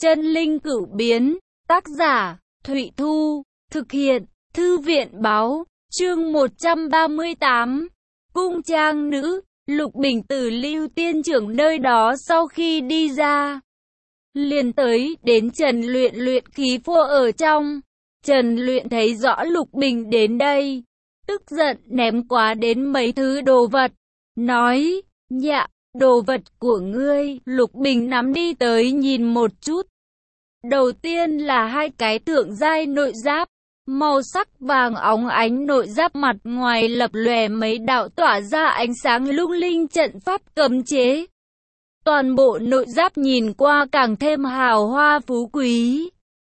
Chân linh cửu biến, tác giả, Thụy Thu, thực hiện, Thư viện báo, chương 138, Cung trang nữ, Lục Bình từ Lưu Tiên trưởng nơi đó sau khi đi ra, liền tới, đến Trần Luyện luyện khí phô ở trong. Trần Luyện thấy rõ Lục Bình đến đây, tức giận ném quá đến mấy thứ đồ vật, nói, dạ, đồ vật của ngươi. Lục Bình nắm đi tới nhìn một chút. Đầu tiên là hai cái thượng giai nội giáp, màu sắc vàng óng ánh, nội giáp mặt ngoài lập lòe mấy đạo tỏa ra ánh sáng lung linh trận pháp cấm chế. Toàn bộ nội giáp nhìn qua càng thêm hào hoa phú quý.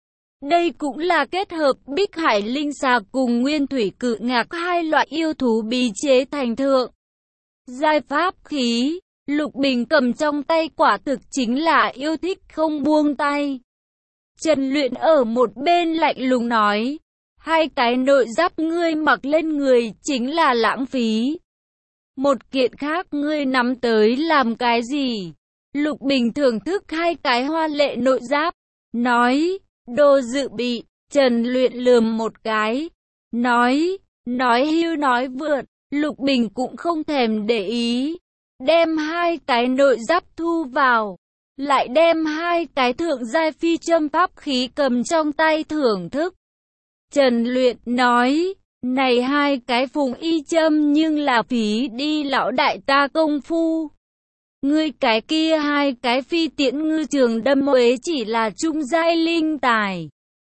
Đây cũng là kết hợp Bích Hải Linh Xà cùng Nguyên Thủy Cự Ngạc, hai loại yêu thú bí chế thành thượng giai pháp khí. Lục Bình cầm trong tay quả thực chính là yêu thích không buông tay. Trần Luyện ở một bên lạnh lùng nói, hai cái nội giáp ngươi mặc lên người chính là lãng phí. Một kiện khác ngươi nắm tới làm cái gì? Lục Bình thưởng thức hai cái hoa lệ nội giáp, nói, đồ dự bị. Trần Luyện lườm một cái, nói hưu nói vượt. Lục Bình cũng không thèm để ý, đem hai cái nội giáp thu vào, lại đem hai cái thượng giai phi châm pháp khí cầm trong tay thưởng thức. Trần Luyện nói, này hai cái phùng y châm nhưng là phí đi lão đại ta công phu. Ngươi cái kia hai cái phi tiễn ngư trường đâm uế chỉ là trung giai linh tài.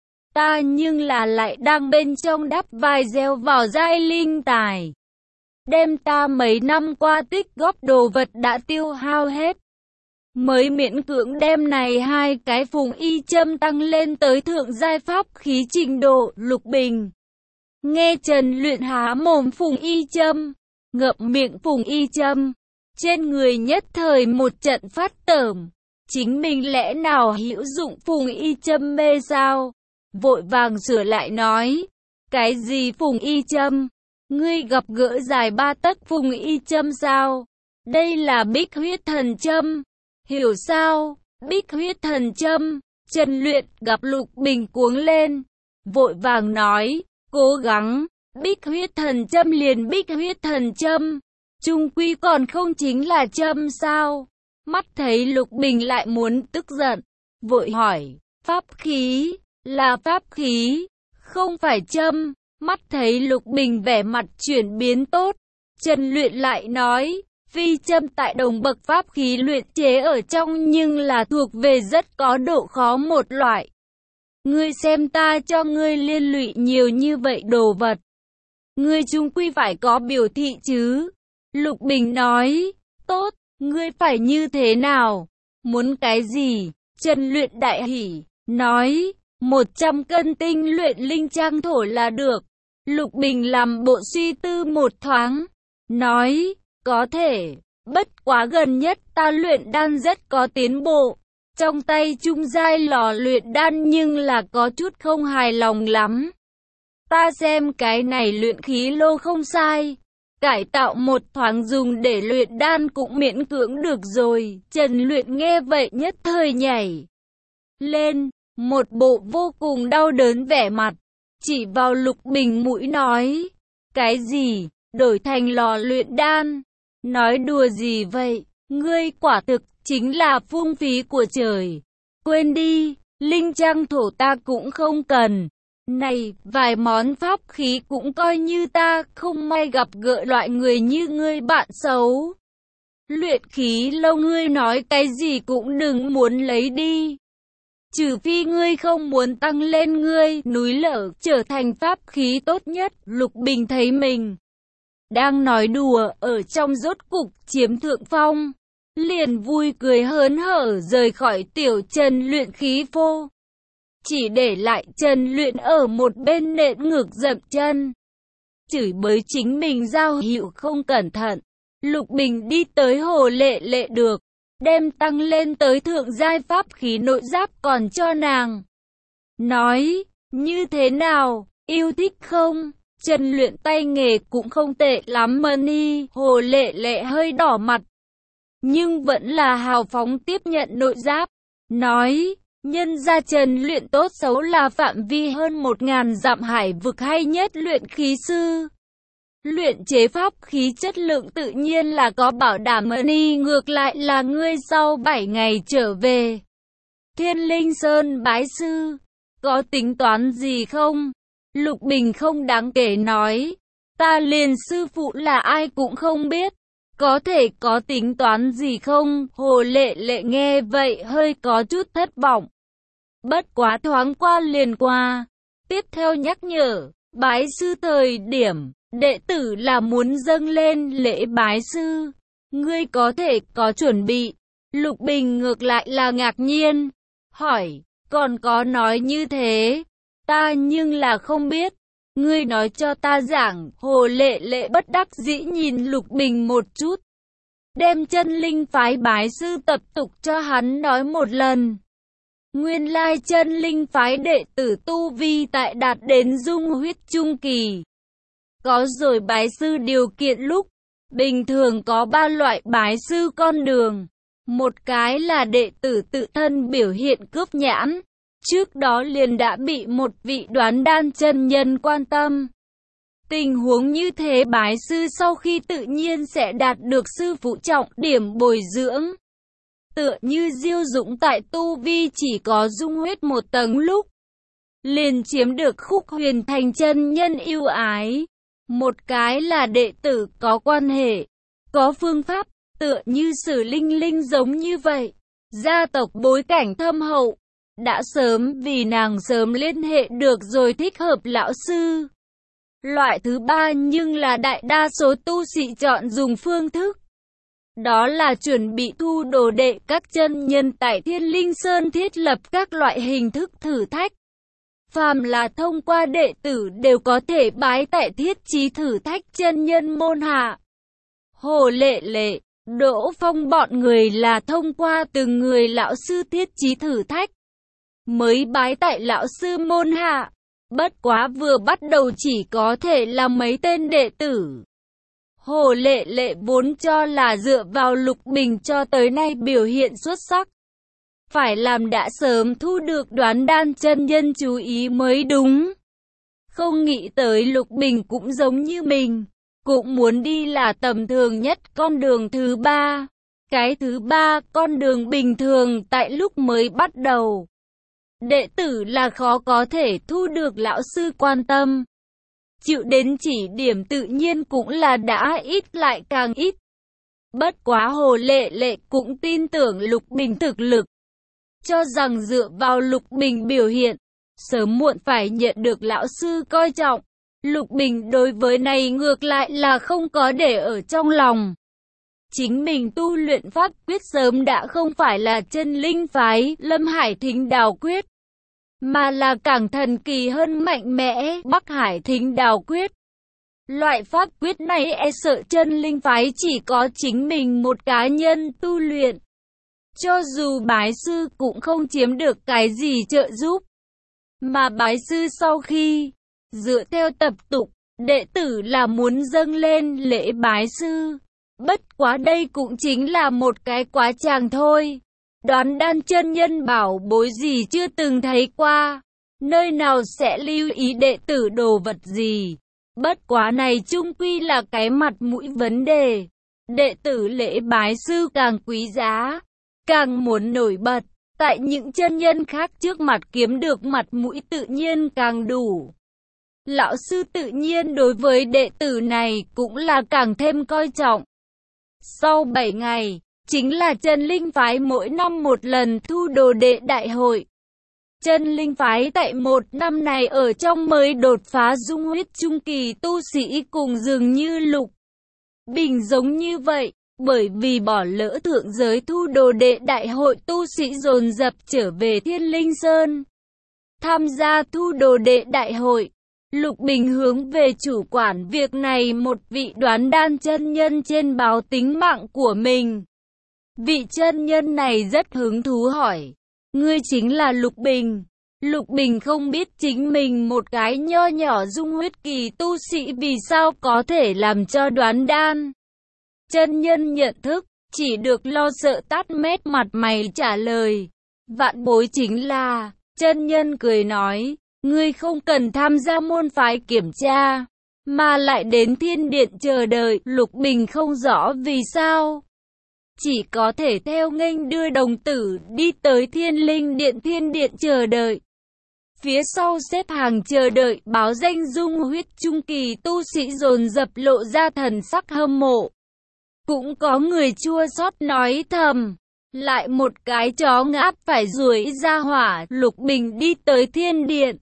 Ta nhưng là lại đang bên trong đắp vai gieo vào giai linh tài. Đem ta mấy năm qua tích góp đồ vật đã tiêu hao hết, mới miễn cưỡng đem này hai cái phùng y châm tăng lên tới thượng giai pháp khí trình độ. Lục Bình nghe Trần Luyện há mồm phùng y châm, ngậm miệng phùng y châm, trên người nhất thời một trận phát tởm. Chính mình lẽ nào hữu dụng phùng y châm mê sao? Vội vàng sửa lại nói, cái gì phùng y châm? Ngươi gặp gỡ dài 3 tấc phùng y châm sao? Đây là Bích Huyết Thần Châm. Hiểu sao? Bích Huyết Thần Châm. Trần Luyện gặp Lục Bình cuống lên, vội vàng nói, cố gắng, Bích Huyết Thần Châm liền Bích Huyết Thần Châm, chung quy còn không chính là châm sao? Mắt thấy Lục Bình lại muốn tức giận, vội hỏi, pháp khí, là pháp khí, không phải châm. Mắt thấy Lục Bình vẻ mặt chuyển biến tốt, Trần Luyện lại nói, phi châm tại đồng bậc pháp khí luyện chế ở trong nhưng là thuộc về rất có độ khó một loại. Ngươi xem ta cho ngươi liên lụy nhiều như vậy đồ vật, ngươi chung quy phải có biểu thị chứ. Lục Bình nói, tốt, ngươi phải như thế nào? Muốn cái gì? Trần Luyện đại hỉ, nói, 100 cân tinh luyện linh trang thổ là được. Lục Bình làm bộ suy tư một thoáng, nói, có thể, bất quá gần nhất ta luyện đan rất có tiến bộ. Trong tay trung giai lò luyện đan nhưng là có chút không hài lòng lắm. Ta xem cái này luyện khí lô không sai, cải tạo một thoáng dùng để luyện đan cũng miễn cưỡng được rồi. Trần Luyện nghe vậy nhất thời nhảy lên, một bộ vô cùng đau đớn vẻ mặt, chỉ vào Lục Bình mũi nói, cái gì, đổi thành lò luyện đan? Nói đùa gì vậy? Ngươi quả thực chính là phung phí của trời. Quên đi, linh trang thổ ta cũng không cần. Này, vài món pháp khí cũng coi như ta không may gặp gỡ loại người như ngươi bạn xấu. Luyện khí lâu ngươi nói cái gì cũng đừng muốn lấy đi. Trừ phi ngươi không muốn tăng lên ngươi núi lở trở thành pháp khí tốt nhất. Lục Bình thấy mình đang nói đùa ở trong rốt cục chiếm thượng phong, liền vui cười hớn hở rời khỏi tiểu Trần Luyện khí phô. Chỉ để lại Trần Luyện ở một bên nện ngược dậm chân, chửi bới chính mình giao hữu không cẩn thận. Lục Bình đi tới Hồ Lệ Lệ được, đem tăng lên tới thượng giai pháp khí nội giáp còn cho nàng. Nói, như thế nào, yêu thích không? Trần Luyện tay nghề cũng không tệ lắm Mani. Hồ Lệ Lệ hơi đỏ mặt, nhưng vẫn là hào phóng tiếp nhận nội giáp. Nói, Nhân ra chân luyện tốt xấu là phạm vi hơn 1.000 dặm hải vực hay nhất luyện khí sư. Luyện chế pháp khí chất lượng tự nhiên là có bảo đảm money, ngược lại là ngươi sau 7 ngày trở về Thiên Linh Sơn bái sư, có tính toán gì không? Lục Bình không đáng kể nói, ta liền sư phụ là ai cũng không biết, có thể có tính toán gì không? Hồ Lệ Lệ nghe vậy hơi có chút thất vọng. Bất quá thoáng qua liền qua. Tiếp theo nhắc nhở, bái sư thời điểm, đệ tử là muốn dâng lên lễ bái sư. Ngươi có thể có chuẩn bị. Lục Bình ngược lại là ngạc nhiên. Hỏi, còn có nói như thế? Ta nhưng là không biết. Ngươi nói cho ta giảng. Hồ Lệ Lệ bất đắc dĩ nhìn Lục Bình một chút. Đem chân linh phái bái sư tập tục cho hắn nói một lần. Nguyên lai chân linh phái đệ tử tu vi tại đạt đến dung huyết trung kỳ. Có rồi bái sư điều kiện lúc, bình thường có 3 loại bái sư con đường. Một cái là đệ tử tự thân biểu hiện cướp nhãn. Trước đó liền đã bị một vị đoán đan chân nhân quan tâm. Tình huống như thế bái sư sau khi tự nhiên sẽ đạt được sư phụ trọng điểm bồi dưỡng. Tựa như Diêu Dũng tại tu vi chỉ có dung huyết 1 tầng lúc, liền chiếm được Khúc Huyền thành chân nhân yêu ái. Một cái là đệ tử có quan hệ, có phương pháp, tựa như Sử Linh Linh giống như vậy. Gia tộc bối cảnh thâm hậu, đã sớm vì nàng sớm liên hệ được rồi thích hợp lão sư. Loại thứ 3 nhưng là đại đa số tu sĩ chọn dùng phương thức. Đó là chuẩn bị thu đồ đệ các chân nhân tại Thiên Linh Sơn thiết lập các loại hình thức thử thách. Phàm là thông qua đệ tử đều có thể bái tại Thiết Chí thử thách chân nhân môn hạ. Hồ Lệ Lệ, Đỗ Phong bọn người là thông qua từng người lão sư Thiết Chí thử thách mới bái tại lão sư môn hạ. Bất quá vừa bắt đầu chỉ có thể là mấy tên đệ tử. Hồ Lệ Lệ vốn cho là dựa vào Lục Bình cho tới nay biểu hiện xuất sắc, phải làm đã sớm thu được đoán đan chân nhân chú ý mới đúng. Không nghĩ tới Lục Bình cũng giống như mình, cũng muốn đi là tầm thường nhất con đường thứ 3. Cái thứ 3 con đường bình thường tại lúc mới bắt đầu. Đệ tử là khó có thể thu được lão sư quan tâm. Chịu đến chỉ điểm tự nhiên cũng là đã ít lại càng ít. Bất quá Hồ Lệ Lệ cũng tin tưởng Lục Bình thực lực. Cho rằng dựa vào Lục Bình biểu hiện, sớm muộn phải nhận được lão sư coi trọng. Lục Bình đối với này ngược lại là không có để ở trong lòng. Chính mình tu luyện pháp quyết sớm đã không phải là chân linh phái Lâm Hải Thính Đào Quyết, mà là càng thần kỳ hơn mạnh mẽ Bắc Hải Thính Đào Quyết. Loại pháp quyết này e sợ chân linh phái chỉ có chính mình một cá nhân tu luyện. Cho dù bái sư cũng không chiếm được cái gì trợ giúp. Mà bái sư sau khi, dựa theo tập tục, đệ tử là muốn dâng lên lễ bái sư. Bất quá đây cũng chính là một cái quá tràng thôi. Đoán đan chân nhân bảo bối gì chưa từng thấy qua. Nơi nào sẽ lưu ý đệ tử đồ vật gì. Bất quá này chung quy là cái mặt mũi vấn đề. Đệ tử lễ bái sư càng quý giá, càng muốn nổi bật. Tại những chân nhân khác trước mặt kiếm được mặt mũi tự nhiên càng đủ. Lão sư tự nhiên đối với đệ tử này cũng là càng thêm coi trọng. Sau 7 ngày, chính là chân linh phái mỗi năm một lần thu đồ đệ đại hội. Chân linh phái tại một năm này ở trong mới đột phá dung huyết trung kỳ tu sĩ cùng dường như Lục Bình giống như vậy. Bởi vì bỏ lỡ thượng giới thu đồ đệ đại hội, tu sĩ dồn dập trở về Thiên Linh Sơn tham gia thu đồ đệ đại hội. Lục Bình hướng về chủ quản việc này một vị đoán đan chân nhân trên báo tính mạng của mình. Vị chân nhân này rất hứng thú hỏi, ngươi chính là Lục Bình? Lục Bình không biết chính mình một cái nho nhỏ dung huyết kỳ tu sĩ vì sao có thể làm cho đoán đan chân nhân nhận thức, chỉ được lo sợ tát mét mặt mày trả lời. Vạn bối chính là, chân nhân cười nói, ngươi không cần tham gia môn phái kiểm tra, mà lại đến thiên điện chờ đợi. Lục Bình không rõ vì sao, chỉ có thể theo nghênh đưa đồng tử đi tới thiên linh điện, thiên điện chờ đợi. Phía sau xếp hàng chờ đợi báo danh dung huyết trung kỳ tu sĩ dồn dập lộ ra thần sắc hâm mộ. Cũng có người chua xót nói thầm, lại một cái chó ngáp phải ruồi ra hỏa. Lục Bình đi tới thiên điện.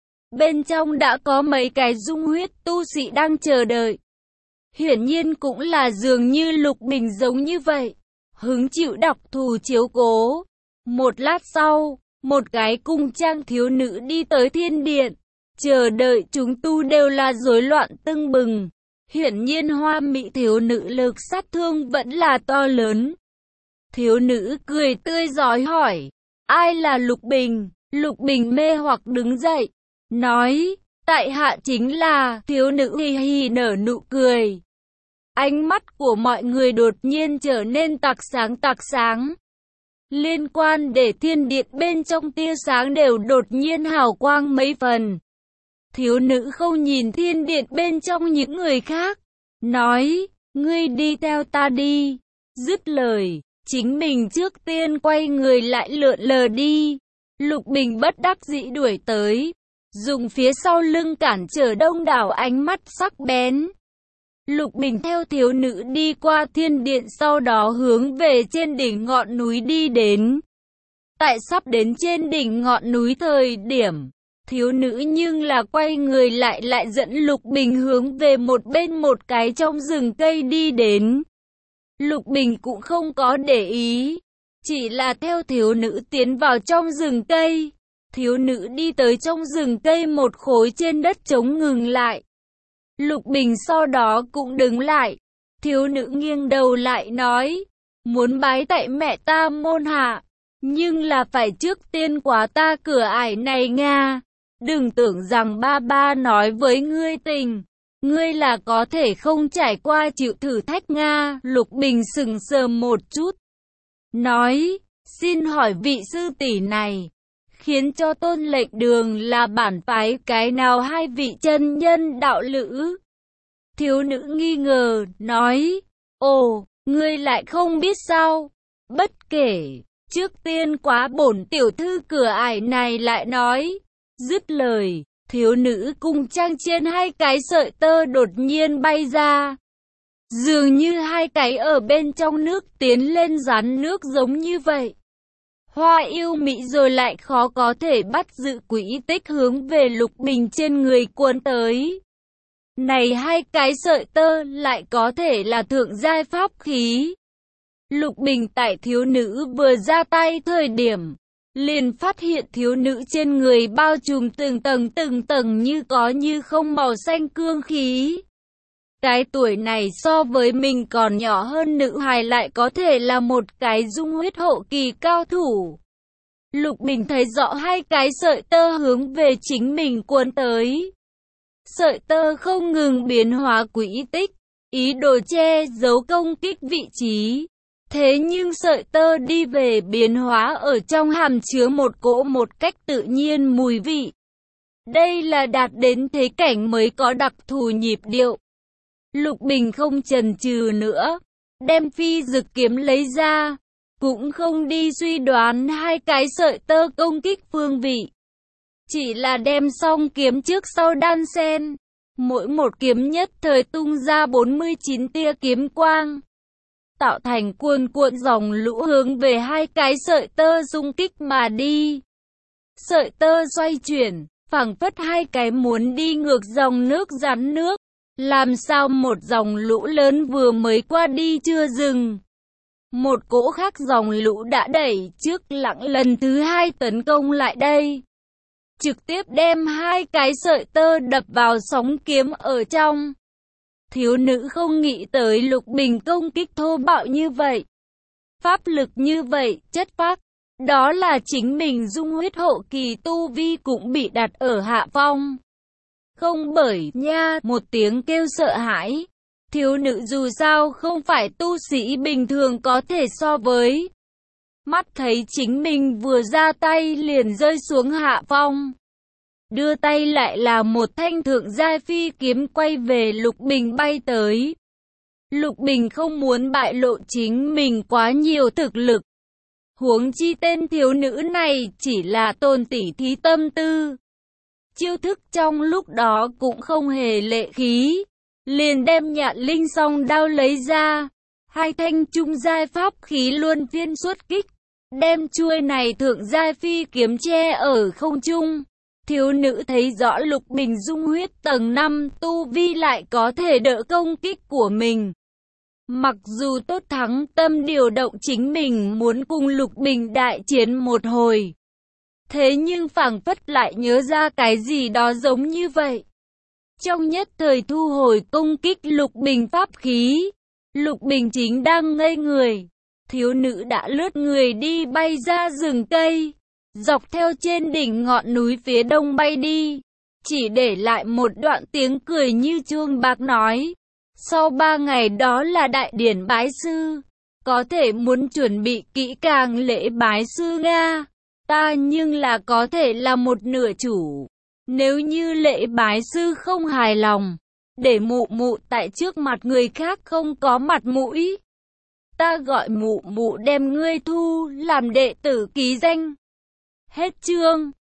Bên trong đã có mấy cái dung huyết tu sĩ đang chờ đợi. Hiển nhiên cũng là dường như Lục Bình giống như vậy, hứng chịu đặc thù chiếu cố. Một lát sau, một cái cung trang thiếu nữ đi tới thiên điện. Chờ đợi chúng tu đều là rối loạn tưng bừng. Hiển nhiên hoa mỹ thiếu nữ lực sát thương vẫn là to lớn. Thiếu nữ cười tươi rói hỏi, ai là Lục Bình? Lục Bình mê hoặc đứng dậy, nói, tại hạ chính là. Thiếu nữ hì hì nở nụ cười. Ánh mắt của mọi người đột nhiên trở nên tạc sáng. Liên quan để thiên điện bên trong tia sáng đều đột nhiên hào quang mấy phần. Thiếu nữ không nhìn thiên điện bên trong những người khác, nói, ngươi đi theo ta đi. Dứt lời, chính mình trước tiên quay người lại lượn lờ đi. Lục Bình bất đắc dĩ đuổi tới, dùng phía sau lưng cản trở đông đảo ánh mắt sắc bén. Lục Bình theo thiếu nữ đi qua thiên điện, sau đó hướng về trên đỉnh ngọn núi đi đến. Tại sắp đến trên đỉnh ngọn núi thời điểm, thiếu nữ nhưng là quay người lại dẫn Lục Bình hướng về một bên một cái trong rừng cây đi đến. Lục Bình cũng không có để ý, chỉ là theo thiếu nữ tiến vào trong rừng cây. Thiếu nữ đi tới trong rừng cây, một khối trên đất trống ngừng lại. Lục Bình sau đó cũng đứng lại. Thiếu nữ nghiêng đầu lại nói, muốn bái tại mẹ ta môn hạ, nhưng là phải trước tiên qua ta cửa ải này Nga. Đừng tưởng rằng ba ba nói với ngươi tình, ngươi là có thể không trải qua chịu thử thách Nga. Lục Bình sững sờ một chút, nói, xin hỏi vị sư tỷ này, khiến cho tôn lệnh đường là bản phái cái nào hai vị chân nhân đạo lữ? Thiếu nữ nghi ngờ, nói, ồ, ngươi lại không biết sao? Bất kể, trước tiên quá bổn tiểu thư cửa ải này lại nói. Dứt lời, thiếu nữ cung trang trên hai cái sợi tơ đột nhiên bay ra. Dường như hai cái ở bên trong nước tiến lên rán nước giống như vậy. Hoa yêu mị rồi lại khó có thể bắt giữ quỹ tích hướng về Lục Bình trên người cuốn tới. Này hai cái sợi tơ lại có thể là thượng giai pháp khí. Lục Bình tại thiếu nữ vừa ra tay thời điểm, liền phát hiện thiếu nữ trên người bao trùm từng tầng như có như không màu xanh cương khí. Cái tuổi này so với mình còn nhỏ hơn nữ hài lại có thể là một cái dung huyết hậu kỳ cao thủ. Lục Bình thấy rõ hai cái sợi tơ hướng về chính mình cuốn tới. Sợi tơ không ngừng biến hóa quỹ tích, ý đồ che giấu công kích vị trí. Thế nhưng sợi tơ đi về biến hóa ở trong hàm chứa một cỗ một cách tự nhiên mùi vị. Đây là đạt đến thế cảnh mới có đặc thù nhịp điệu. Lục Bình không chần chừ nữa, đem phi dực kiếm lấy ra, cũng không đi suy đoán hai cái sợi tơ công kích phương vị. Chỉ là đem song kiếm trước sau đan xen, mỗi một kiếm nhất thời tung ra 49 tia kiếm quang, tạo thành cuồn cuộn dòng lũ hướng về hai cái sợi tơ xung kích mà đi. Sợi tơ xoay chuyển, phảng phất hai cái muốn đi ngược dòng nước rắn nước. Làm sao một dòng lũ lớn vừa mới qua đi chưa dừng, một cỗ khác dòng lũ đã đẩy trước lặng lần thứ hai tấn công lại đây, trực tiếp đem hai cái sợi tơ đập vào sóng kiếm ở trong. Thiếu nữ không nghĩ tới Lục Bình công kích thô bạo như vậy, pháp lực như vậy, chất phác. Đó là chính mình dung huyết hậu kỳ tu vi cũng bị đặt ở hạ phong. Không bởi nha, một tiếng kêu sợ hãi. Thiếu nữ dù sao không phải tu sĩ bình thường có thể so với. mắt thấy chính mình vừa ra tay liền rơi xuống hạ phong. Đưa tay lại là một thanh thượng giai phi kiếm quay về Lục Bình bay tới. Lục Bình không muốn bại lộ chính mình quá nhiều thực lực. Huống chi tên thiếu nữ này chỉ là tôn tỷ thí tâm tư. Chiêu thức trong lúc đó cũng không hề lệ khí. Liền đem Nhạn Linh song đao lấy ra. Hai thanh trung giai pháp khí luân phiên xuất kích. Đem chuôi này thượng giai phi kiếm che ở không trung. Thiếu nữ thấy rõ Lục Bình dung huyết tầng 5 tu vi lại có thể đỡ công kích của mình. Mặc dù tốt thắng tâm điều động chính mình muốn cùng Lục Bình đại chiến một hồi. Thế nhưng phảng phất lại nhớ ra cái gì đó giống như vậy. Trong nhất thời thu hồi công kích Lục Bình pháp khí. Lục Bình chính đang ngây người. Thiếu nữ đã lướt người đi bay ra rừng cây. Dọc theo trên đỉnh ngọn núi phía đông bay đi. Chỉ để lại một đoạn tiếng cười như chuông bạc nói. Sau 3 ngày đó là đại điển bái sư. Có thể muốn chuẩn bị kỹ càng lễ bái sư Nga. Ta nhưng là có thể là một nửa chủ. Nếu như lễ bái sư không hài lòng. Để mụ mụ tại trước mặt người khác không có mặt mũi. Ta gọi mụ mụ đem ngươi thu làm đệ tử ký danh. Hết chương.